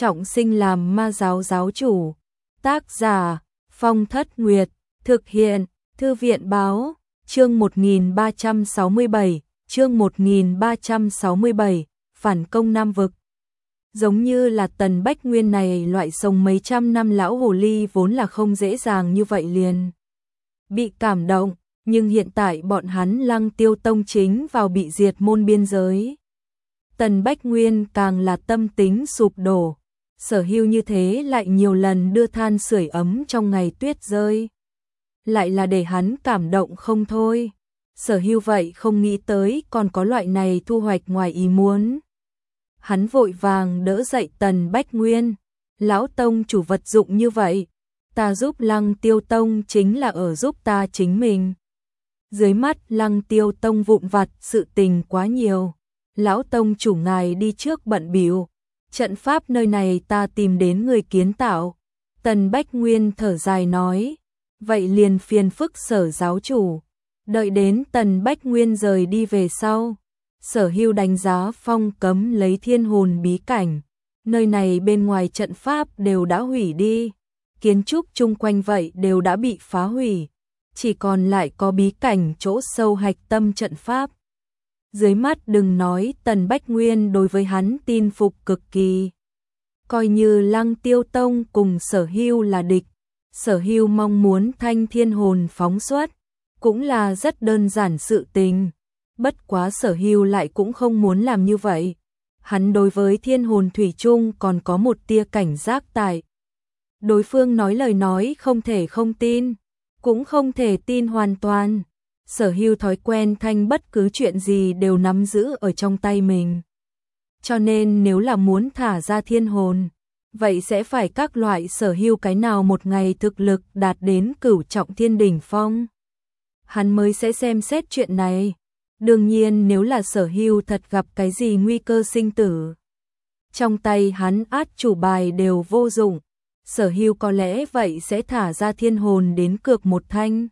trọng sinh làm ma giáo giáo chủ. Tác giả Phong Thất Nguyệt, thực hiện Thư viện Báo, chương 1367, phản công Nam Vực. Giống như là Tần Bách Nguyên này loại sống mấy trăm năm lão hồ ly vốn là không dễ dàng như vậy liền bị cảm động, nhưng hiện tại bọn hắn Lăng Tiêu Tông chính vào bị diệt môn biên giới. Tần Bách Nguyên càng là tâm tính sụp đổ, Sở Hưu như thế lại nhiều lần đưa than sưởi ấm trong ngày tuyết rơi, lại là để hắn cảm động không thôi. Sở Hưu vậy không nghĩ tới còn có loại này thu hoạch ngoài ý muốn. Hắn vội vàng đỡ dậy Tần Bách Nguyên, lão tông chủ vật dụng như vậy, ta giúp Lăng Tiêu Tông chính là ở giúp ta chính mình. Dưới mắt Lăng Tiêu Tông vụn vặt sự tình quá nhiều, lão tông chủ ngài đi trước bận bịu, trận pháp nơi này ta tìm đến người kiến tạo. Tần Bách Nguyên thở dài nói, vậy liền phiền phức Sở giáo chủ. Đợi đến Tần Bách Nguyên rời đi về sau, Sở Hưu đánh giá phong cấm lấy thiên hồn bí cảnh, nơi này bên ngoài trận pháp đều đã hủy đi, kiến trúc chung quanh vậy đều đã bị phá hủy, chỉ còn lại có bí cảnh chỗ sâu hạch tâm trận pháp. Dưới mắt đừng nói Tần Bách Nguyên đối với hắn tin phục cực kỳ, coi như Lăng Tiêu Tông cùng Sở Hưu là địch, Sở Hưu mong muốn thanh thiên hồn phóng xuất cũng là rất đơn giản sự tình. Bất quá Sở Hưu lại cũng không muốn làm như vậy. Hắn đối với thiên hồn thủy chung còn có một tia cảnh giác tại. Đối phương nói lời nói không thể không tin, cũng không thể tin hoàn toàn. Sở Hưu thói quen thanh bất cứ chuyện gì đều nắm giữ ở trong tay mình. Cho nên nếu là muốn thả ra thiên hồn, vậy sẽ phải các loại Sở Hưu cái nào một ngày thực lực đạt đến cửu trọng thiên đỉnh phong, hắn mới sẽ xem xét chuyện này. Đương nhiên nếu là Sở Hưu thật gặp cái gì nguy cơ sinh tử, trong tay hắn át chủ bài đều vô dụng, Sở Hưu có lẽ vậy sẽ thả ra thiên hồn đến cược một thanh.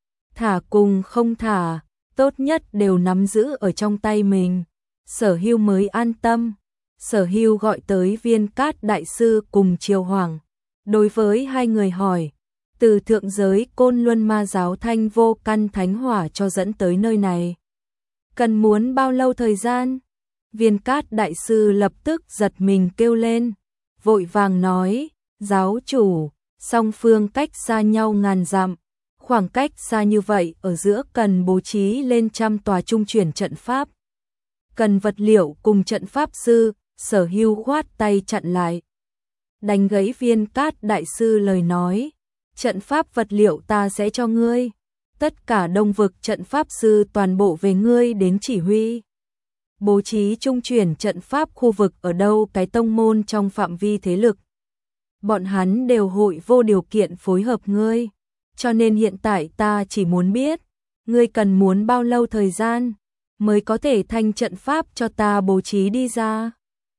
Thả cùng không thả, tốt nhất đều nắm giữ ở trong tay mình, Sở Hưu mới an tâm. Sở Hưu gọi tới Viên Cát đại sư cùng Triều Hoàng, đối với hai người hỏi, từ thượng giới Côn Luân ma giáo Thanh Vô Căn Thánh Hỏa cho dẫn tới nơi này, cần muốn bao lâu thời gian? Viên Cát đại sư lập tức giật mình kêu lên, vội vàng nói, giáo chủ, song phương cách xa nhau ngàn dặm, khoảng cách xa như vậy ở giữa cần bố trí lên trăm tòa trung chuyển trận pháp, cần vật liệu cùng trận pháp sư. Sở Hưu khoát tay chặn lại, đánh gãy Viên Cát đại sư lời nói, trận pháp vật liệu ta sẽ cho ngươi, tất cả đông vực trận pháp sư toàn bộ về ngươi đến chỉ huy. Bố trí trung chuyển trận pháp khu vực ở đâu cái tông môn trong phạm vi thế lực, bọn hắn đều hội vô điều kiện phối hợp ngươi, cho nên hiện tại ta chỉ muốn biết, ngươi cần muốn bao lâu thời gian mới có thể thanh trận pháp cho ta bố trí đi ra.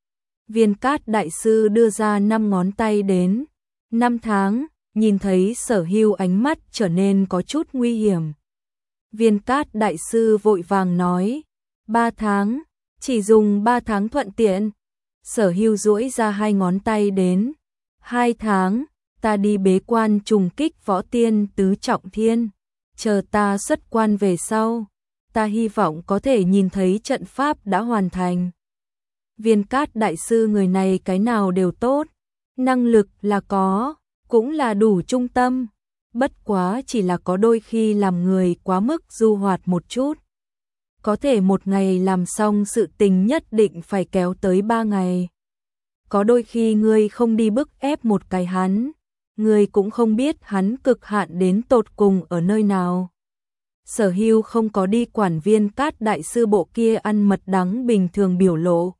Viên Cát đại sư đưa ra 5 ngón tay đến, 5 tháng, nhìn thấy Sở Hưu ánh mắt trở nên có chút nguy hiểm. Viên Cát đại sư vội vàng nói, 3 tháng, chỉ dùng 3 tháng thuận tiện. Sở Hưu duỗi ra 2 ngón tay đến, 2 tháng, ta đi bế quan trùng kích võ tiên tứ trọng thiên, chờ ta xuất quan về sau, ta hy vọng có thể nhìn thấy trận pháp đã hoàn thành. Viên Cát đại sư người này cái nào đều tốt, năng lực là có, cũng là đủ trung tâm, bất quá chỉ là có đôi khi làm người quá mức du hoạt một chút. Có thể một ngày làm xong sự tình nhất định phải kéo tới 3 ngày. Có đôi khi ngươi không đi bức ép một cái hắn, ngươi cũng không biết hắn cực hạn đến tột cùng ở nơi nào. Sở Hưu không có đi quản Viên Cát đại sư bộ kia ăn mật đắng bình thường biểu lộ,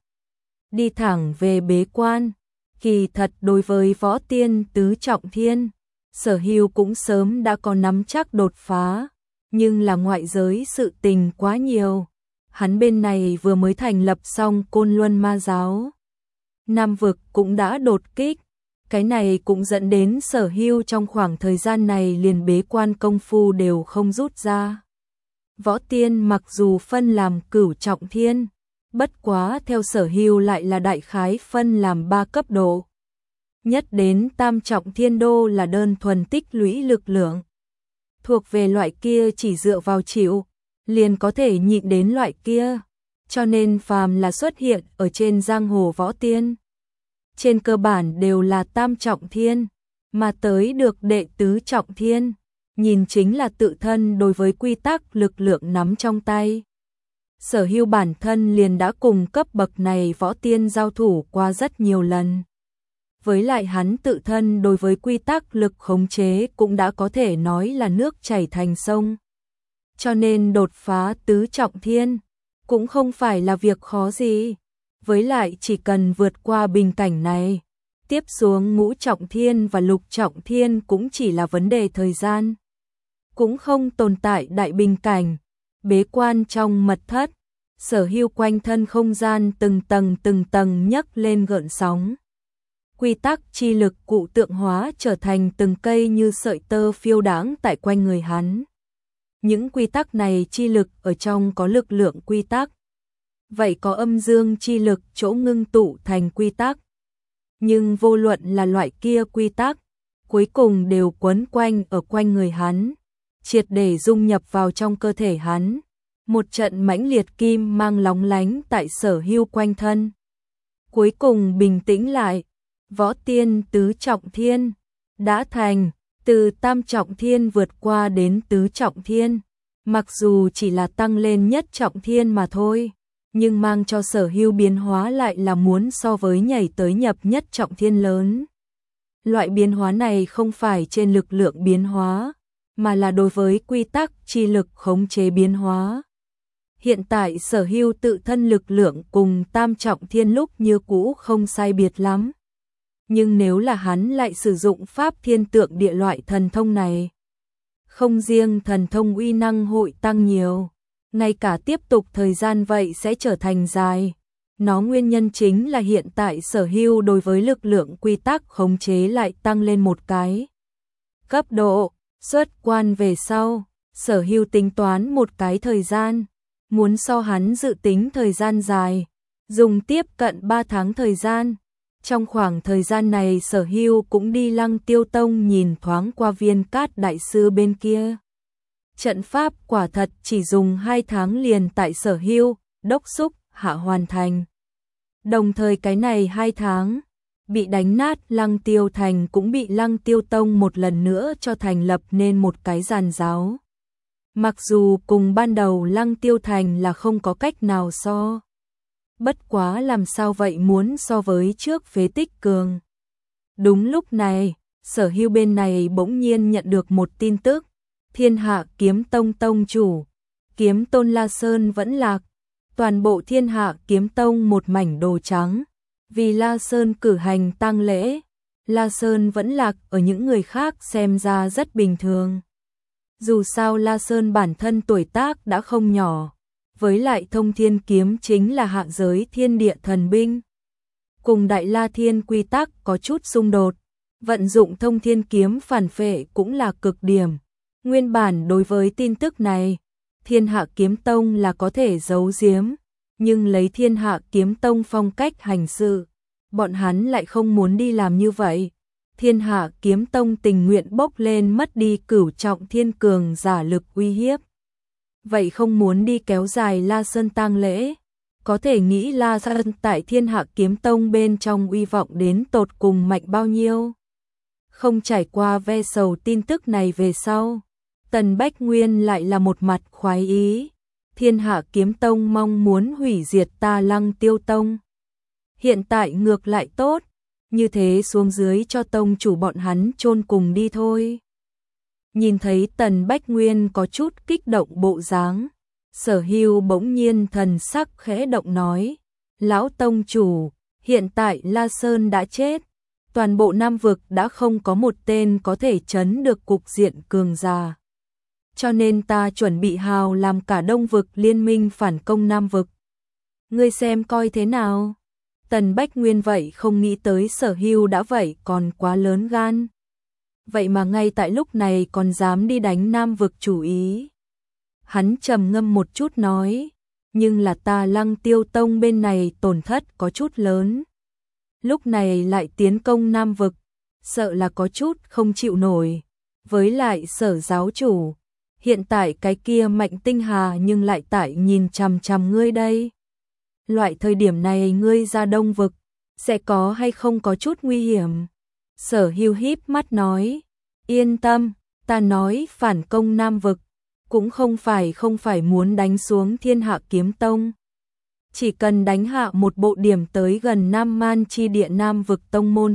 đi thẳng về bế quan. Kỳ thật đối với võ tiên tứ trọng thiên, Sở Hưu cũng sớm đã có nắm chắc đột phá, nhưng là ngoại giới sự tình quá nhiều. Hắn bên này vừa mới thành lập xong Côn Luân ma giáo, Nam vực cũng đã đột kích, cái này cũng dẫn đến Sở Hưu trong khoảng thời gian này liền bế quan công phu đều không rút ra. Võ tiên mặc dù phân làm cửu trọng thiên, bất quá theo Sở Hưu lại là đại khái phân làm 3 cấp độ, nhất đến tam trọng thiên đô là đơn thuần tích lũy lực lượng. Thuộc về loại kia chỉ dựa vào chịu, liền có thể nhịn đến loại kia. Cho nên phàm là xuất hiện ở trên giang hồ võ tiên, trên cơ bản đều là tam trọng thiên, mà tới được đệ tứ trọng thiên, nhìn chính là tự thân đối với quy tắc lực lượng nắm trong tay. Sở Hưu bản thân liền đã cùng cấp bậc này võ tiên giao thủ qua rất nhiều lần. Với lại hắn tự thân đối với quy tắc lực khống chế cũng đã có thể nói là nước chảy thành sông. Cho nên đột phá tứ trọng thiên cũng không phải là việc khó gì. Với lại chỉ cần vượt qua bình cảnh này, tiếp xuống ngũ trọng thiên và lục trọng thiên cũng chỉ là vấn đề thời gian. Cũng không tồn tại đại bình cảnh, bế quan trong mật thất, Sở Hưu quanh thân không gian từng tầng nhấc lên gợn sóng. Quy tắc chi lực cụ tượng hóa trở thành từng cây như sợi tơ phiêu đãng tại quanh người hắn. Những quy tắc này chi lực ở trong có lực lượng quy tắc. Vậy có âm dương chi lực chỗ ngưng tụ thành quy tắc. Nhưng vô luận là loại kia quy tắc, cuối cùng đều quấn quanh ở quanh người hắn, triệt để dung nhập vào trong cơ thể hắn. Một trận mãnh liệt kim mang lóng lánh tại Sở Hưu quanh thân. Cuối cùng bình tĩnh lại, võ tiên tứ trọng thiên đã thành, từ tam trọng thiên vượt qua đến tứ trọng thiên. Mặc dù chỉ là tăng lên nhất trọng thiên mà thôi, nhưng mang cho Sở Hưu biến hóa lại là muốn so với nhảy tới nhập nhất trọng thiên lớn. Loại biến hóa này không phải trên lực lượng biến hóa, mà là đối với quy tắc chi lực khống chế biến hóa. Hiện tại Sở Hưu tự thân lực lượng cùng tam trọng thiên lúc như cũ không sai biệt lắm. Nhưng nếu là hắn lại sử dụng pháp thiên tượng địa loại thần thông này, không riêng thần thông uy năng hội tăng nhiều, ngay cả tiếp tục thời gian vậy sẽ trở thành dài. Nó nguyên nhân chính là hiện tại Sở Hưu đối với lực lượng quy tắc khống chế lại tăng lên một cái cấp độ. Xuất quan về sau, Sở Hưu tính toán một cái thời gian, muốn so hắn dự tính thời gian dài, dùng tiếp cận 3 tháng thời gian. Trong khoảng thời gian này Sở Hưu cũng đi Lăng Tiêu Tông nhìn thoáng qua Viên Cát đại sư bên kia. Trận pháp quả thật chỉ dùng 2 tháng liền tại Sở Hưu đốc xúc hạ hoàn thành. Đồng thời cái này 2 tháng, bị đánh nát Lăng Tiêu Thành cũng bị Lăng Tiêu Tông một lần nữa cho thành lập nên một cái giàn giáo. Mặc dù cùng ban đầu Lăng Tiêu Thành là không có cách nào so. Bất quá làm sao vậy muốn so với trước Phế Tích cường. Đúng lúc này, Sở Hưu bên này bỗng nhiên nhận được một tin tức. Thiên Hạ Kiếm Tông tông chủ, Kiếm Tôn La Sơn vẫn lạc. Toàn bộ Thiên Hạ Kiếm Tông một mảnh đồ trắng. Vì La Sơn cử hành tang lễ, La Sơn vẫn lạc ở những người khác xem ra rất bình thường. Dù sao La Sơn bản thân tuổi tác đã không nhỏ, với lại Thông Thiên Kiếm chính là hạ giới thiên địa thần binh. Cùng Đại La Thiên quy tắc có chút xung đột, vận dụng Thông Thiên Kiếm phản phệ cũng là cực điểm. Nguyên bản đối với tin tức này, Thiên Hạ Kiếm Tông là có thể giấu giếm, nhưng lấy Thiên Hạ Kiếm Tông phong cách hành sự, bọn hắn lại không muốn đi làm như vậy. Thiên Hạ Kiếm Tông tình nguyện bốc lên mất đi cửu trọng thiên cường giả lực uy hiếp. Vậy không muốn đi kéo dài La Sơn tang lễ. Có thể nghĩ La Sơn tại Thiên Hạ Kiếm Tông bên trong uy vọng đến tột cùng mạnh bao nhiêu. Không trải qua ve sầu tin tức này về sau, Tần Bách Nguyên lại là một mặt khoái ý. Thiên Hạ Kiếm Tông mong muốn hủy diệt ta Lăng Tiêu Tông. Hiện tại ngược lại tốt, như thế xuống dưới cho tông chủ bọn hắn chôn cùng đi thôi. Nhìn thấy Tần Bách Nguyên có chút kích động bộ dáng, Sở Hưu bỗng nhiên thần sắc khẽ động nói, lão tông chủ, hiện tại La Sơn đã chết, toàn bộ Nam vực đã không có một tên có thể trấn được cục diện cường giả. Cho nên ta chuẩn bị hào làm cả Đông vực liên minh phản công Nam vực. Ngươi xem coi thế nào? Tần Bách Nguyên vậy không nghĩ tới Sở Hưu đã vậy còn quá lớn gan. Vậy mà ngay tại lúc này còn dám đi đánh Nam vực chủ ý. Hắn trầm ngâm một chút nói, nhưng là ta Lăng Tiêu Tông bên này tổn thất có chút lớn. lúc này lại tiến công Nam vực, sợ là có chút không chịu nổi. Với lại Sở giáo chủ, hiện tại cái kia Mạnh Tinh Hà nhưng lại tại nhìn chằm chằm ngươi đây. Loại thời điểm này ngươi ra Đông vực, sẽ có hay không có chút nguy hiểm? Sở Hưu híp mắt nói, yên tâm, ta nói phản công Nam vực, cũng không phải muốn đánh xuống Thiên Hạ Kiếm Tông. Chỉ cần đánh hạ một bộ điểm tới gần Nam Man chi địa Nam vực tông môn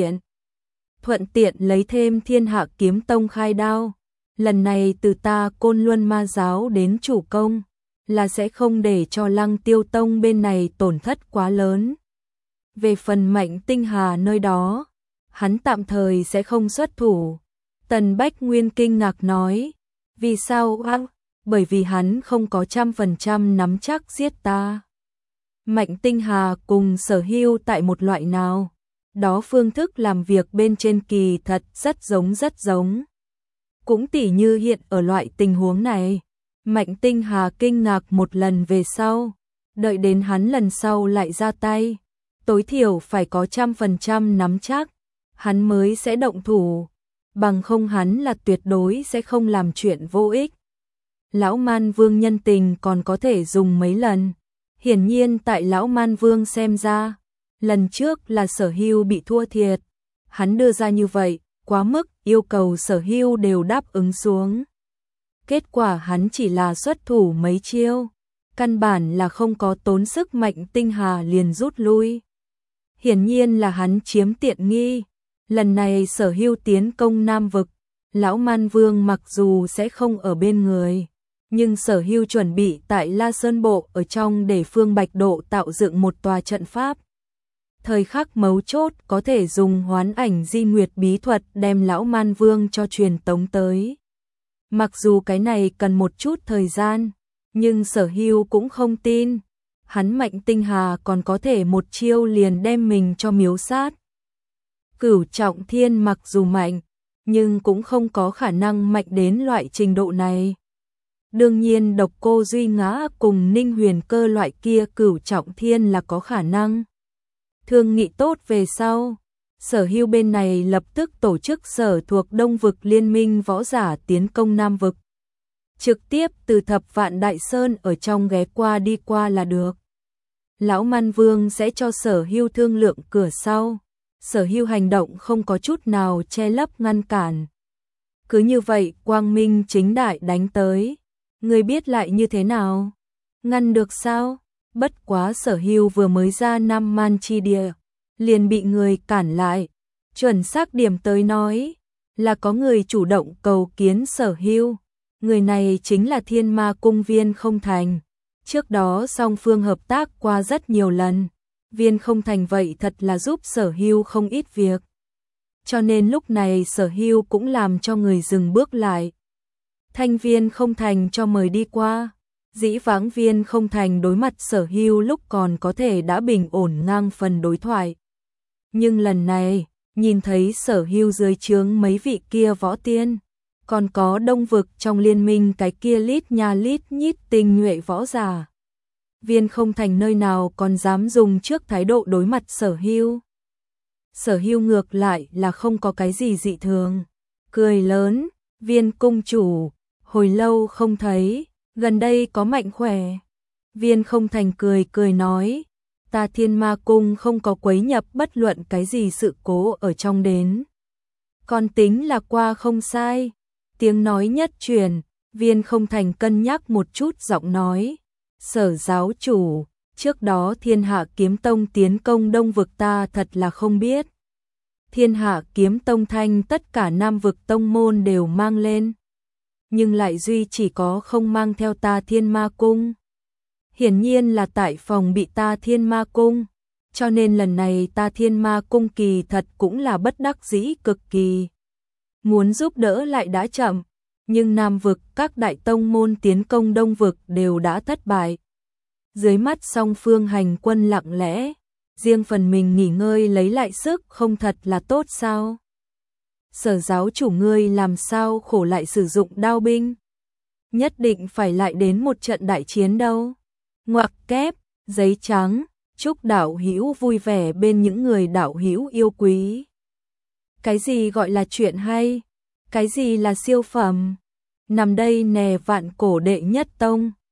thuận tiện lấy thêm Thiên Hạ Kiếm Tông khai đao. Lần này từ ta Côn Luân Ma giáo đến chủ công, là sẽ không để cho Lăng Tiêu Tông bên này tổn thất quá lớn. Về phần Mạnh Tinh Hà nơi đó, hắn tạm thời sẽ không xuất thủ. Tần Bách Nguyên kinh ngạc nói, vì sao? Bởi vì hắn không có 100% nắm chắc giết ta. Mạnh Tinh Hà cùng Sở Hưu tại một loại nào đó phương thức làm việc bên trên kỳ thật rất giống. Cũng tỉ như hiện ở loại tình huống này, Mạnh Tinh Hà kinh ngạc một lần về sau, đợi đến hắn lần sau lại ra tay, tối thiểu phải có 100% nắm chắc, hắn mới sẽ động thủ, bằng không hắn là tuyệt đối sẽ không làm chuyện vô ích. Lão Man Vương nhân tình còn có thể dùng mấy lần, hiển nhiên tại Lão Man Vương xem ra, lần trước là Sở Hưu bị thua thiệt, hắn đưa ra như vậy, quá mức, yêu cầu Sở Hưu đều đáp ứng xuống. Kết quả hắn chỉ là xuất thủ mấy chiêu, căn bản là không có tốn sức. Mạnh Tinh Hà liền rút lui. Hiển nhiên là hắn chiếm tiện nghi. Lần này Sở Hưu tiến công Nam vực, Lão Man Vương mặc dù sẽ không ở bên người, nhưng Sở Hưu chuẩn bị tại La Sơn Bộ ở trong để Phương Bạch Độ tạo dựng một tòa trận pháp. Thời khắc mấu chốt có thể dùng hoán ảnh di nguyệt bí thuật đem Lão Man Vương cho truyền tống tới. Mặc dù cái này cần một chút thời gian, nhưng Sở Hưu cũng không tin. Hắn Mạnh Tinh Hà còn có thể một chiêu liền đem mình cho miếu sát. Cửu Trọng Thiên mặc dù mạnh, nhưng cũng không có khả năng mạnh đến loại trình độ này. Đương nhiên Độc Cô Duy Ngã cùng Ninh Huyền Cơ loại kia Cửu Trọng Thiên là có khả năng. Thương nghị tốt về sau, Sở Hưu bên này lập tức tổ chức sở thuộc Đông vực liên minh võ giả tiến công Nam vực. Trực tiếp từ Thập Vạn Đại Sơn ở trong ghé qua đi qua là được. Lão Man Vương sẽ cho Sở Hưu thương lượng cửa sau. Sở Hưu hành động không có chút nào che lấp ngăn cản. Cứ như vậy quang minh chính đại đánh tới. Người biết lại như thế nào? Ngăn được sao? Bất quá Sở Hưu vừa mới ra Nam Man chi địa, liền bị người cản lại. Chuẩn xác điểm tới nói, là có người chủ động cầu kiến Sở Hưu. Người này chính là Thiên Ma Cung Viên Không Thành. Trước đó song phương hợp tác qua rất nhiều lần. Viên Không Thành vậy thật là giúp Sở Hưu không ít việc. Cho nên lúc này Sở Hưu cũng làm cho người dừng bước lại. Thanh Viên Không Thành cho mời đi qua. Dĩ vãng Viên Không Thành đối mặt Sở Hưu lúc còn có thể đã bình ổn ngang phần đối thoại. Nhưng lần này, nhìn thấy Sở Hưu dưới trướng mấy vị kia võ tiên, còn có Đông vực trong liên minh cái kia lít nha lít nhít tinh nhuệ võ giả. Viên Không Thành nơi nào còn dám dùng trước thái độ đối mặt Sở Hưu. Sở Hưu ngược lại là không có cái gì dị thường. Cười lớn, Viên cung chủ, hồi lâu không thấy, gần đây có mạnh khỏe. Viên Không Thành cười nói, ta Thiên Ma Cung không có quấy nhập bất luận cái gì sự cố ở trong đến. Còn tính là qua không sai. Tiếng nói nhất truyền, Viên Không Thành cân nhắc một chút giọng nói. Sở giáo chủ, trước đó Thiên Hạ Kiếm Tông tiến công Đông vực ta thật là không biết. Thiên Hạ Kiếm Tông thanh tất cả Nam vực tông môn đều mang lên, nhưng lại duy chỉ có không mang theo ta Thiên Ma Cung. Hiển nhiên là tại phòng bị ta Thiên Ma Cung, cho nên lần này ta Thiên Ma Cung kỳ thật cũng là bất đắc dĩ cực kỳ. Muốn giúp đỡ lại đã chậm, nhưng Nam vực các đại tông môn tiến công Đông vực đều đã thất bại. Dưới mắt song phương hành quân lặng lẽ, riêng phần mình nghỉ ngơi lấy lại sức không thật là tốt sao? Sở giáo chủ ngươi làm sao khổ lại sử dụng đao binh? Nhất định phải lại đến một trận đại chiến đâu. Ngoặc kép, giấy trắng, chúc đạo hữu vui vẻ bên những người đạo hữu yêu quý. Cái gì gọi là chuyện hay? Cái gì là siêu phẩm? Nằm đây nè Vạn Cổ đệ nhất tông.